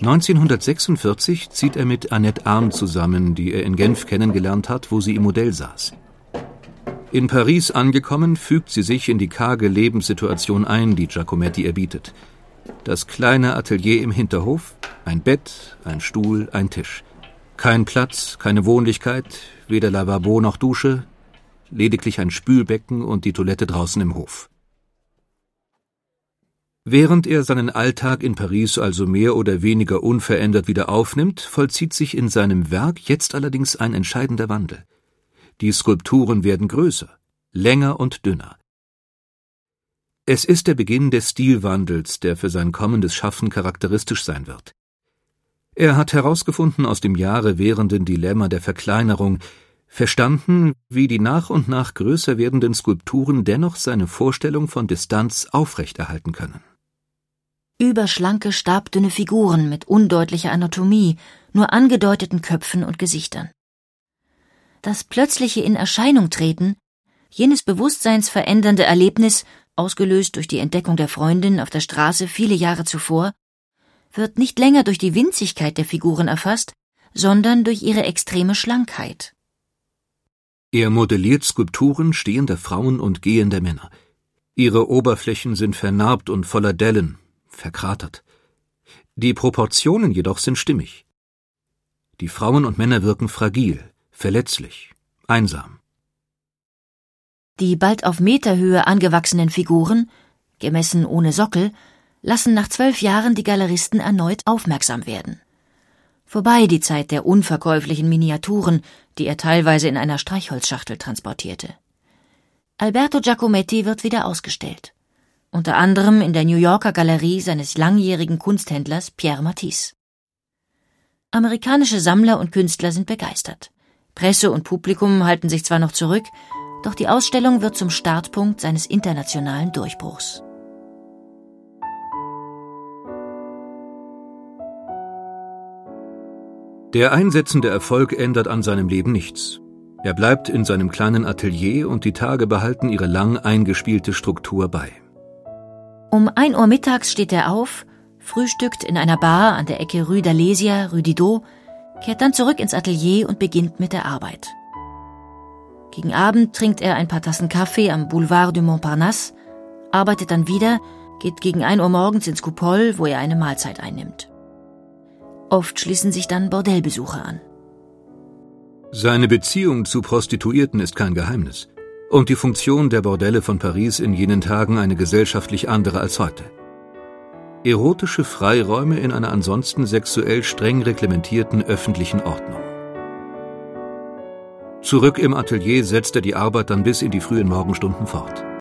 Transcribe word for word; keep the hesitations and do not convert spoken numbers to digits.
neunzehnhundertsechsundvierzig zieht er mit Annette Arndt zusammen, die er in Genf kennengelernt hat, wo sie im Modell saß. In Paris angekommen, fügt sie sich in die karge Lebenssituation ein, die Giacometti ihr bietet. Das kleine Atelier im Hinterhof, ein Bett, ein Stuhl, ein Tisch. Kein Platz, keine Wohnlichkeit, weder Lavabo noch Dusche, lediglich ein Spülbecken und die Toilette draußen im Hof. Während er seinen Alltag in Paris also mehr oder weniger unverändert wieder aufnimmt, vollzieht sich in seinem Werk jetzt allerdings ein entscheidender Wandel. Die Skulpturen werden größer, länger und dünner. Es ist der Beginn des Stilwandels, der für sein kommendes Schaffen charakteristisch sein wird. Er hat herausgefunden aus dem Jahre währenden Dilemma der Verkleinerung, verstanden, wie die nach und nach größer werdenden Skulpturen dennoch seine Vorstellung von Distanz aufrechterhalten können. Überschlanke, stabdünne Figuren mit undeutlicher Anatomie, nur angedeuteten Köpfen und Gesichtern. Das plötzliche In-Erscheinung-Treten, jenes bewusstseinsverändernde Erlebnis, ausgelöst durch die Entdeckung der Freundin auf der Straße viele Jahre zuvor, wird nicht länger durch die Winzigkeit der Figuren erfasst, sondern durch ihre extreme Schlankheit. Er modelliert Skulpturen stehender Frauen und gehender Männer. Ihre Oberflächen sind vernarbt und voller Dellen, verkratert. Die Proportionen jedoch sind stimmig. Die Frauen und Männer wirken fragil, verletzlich, einsam. Die bald auf Meterhöhe angewachsenen Figuren, gemessen ohne Sockel, lassen nach zwölf Jahren die Galeristen erneut aufmerksam werden. Vorbei die Zeit der unverkäuflichen Miniaturen, die er teilweise in einer Streichholzschachtel transportierte. Alberto Giacometti wird wieder ausgestellt. Unter anderem in der New Yorker Galerie seines langjährigen Kunsthändlers Pierre Matisse. Amerikanische Sammler und Künstler sind begeistert. Presse und Publikum halten sich zwar noch zurück, doch die Ausstellung wird zum Startpunkt seines internationalen Durchbruchs. Der einsetzende Erfolg ändert an seinem Leben nichts. Er bleibt in seinem kleinen Atelier und die Tage behalten ihre lang eingespielte Struktur bei. Um ein Uhr mittags steht er auf, frühstückt in einer Bar an der Ecke Rue d'Alésia, Rue Didot, kehrt dann zurück ins Atelier und beginnt mit der Arbeit. Gegen Abend trinkt er ein paar Tassen Kaffee am Boulevard du Montparnasse, arbeitet dann wieder, geht gegen ein Uhr morgens ins Coupole, wo er eine Mahlzeit einnimmt. Oft schließen sich dann Bordellbesucher an. Seine Beziehung zu Prostituierten ist kein Geheimnis und die Funktion der Bordelle von Paris in jenen Tagen eine gesellschaftlich andere als heute. Erotische Freiräume in einer ansonsten sexuell streng reglementierten öffentlichen Ordnung. Zurück im Atelier setzt er die Arbeit dann bis in die frühen Morgenstunden fort.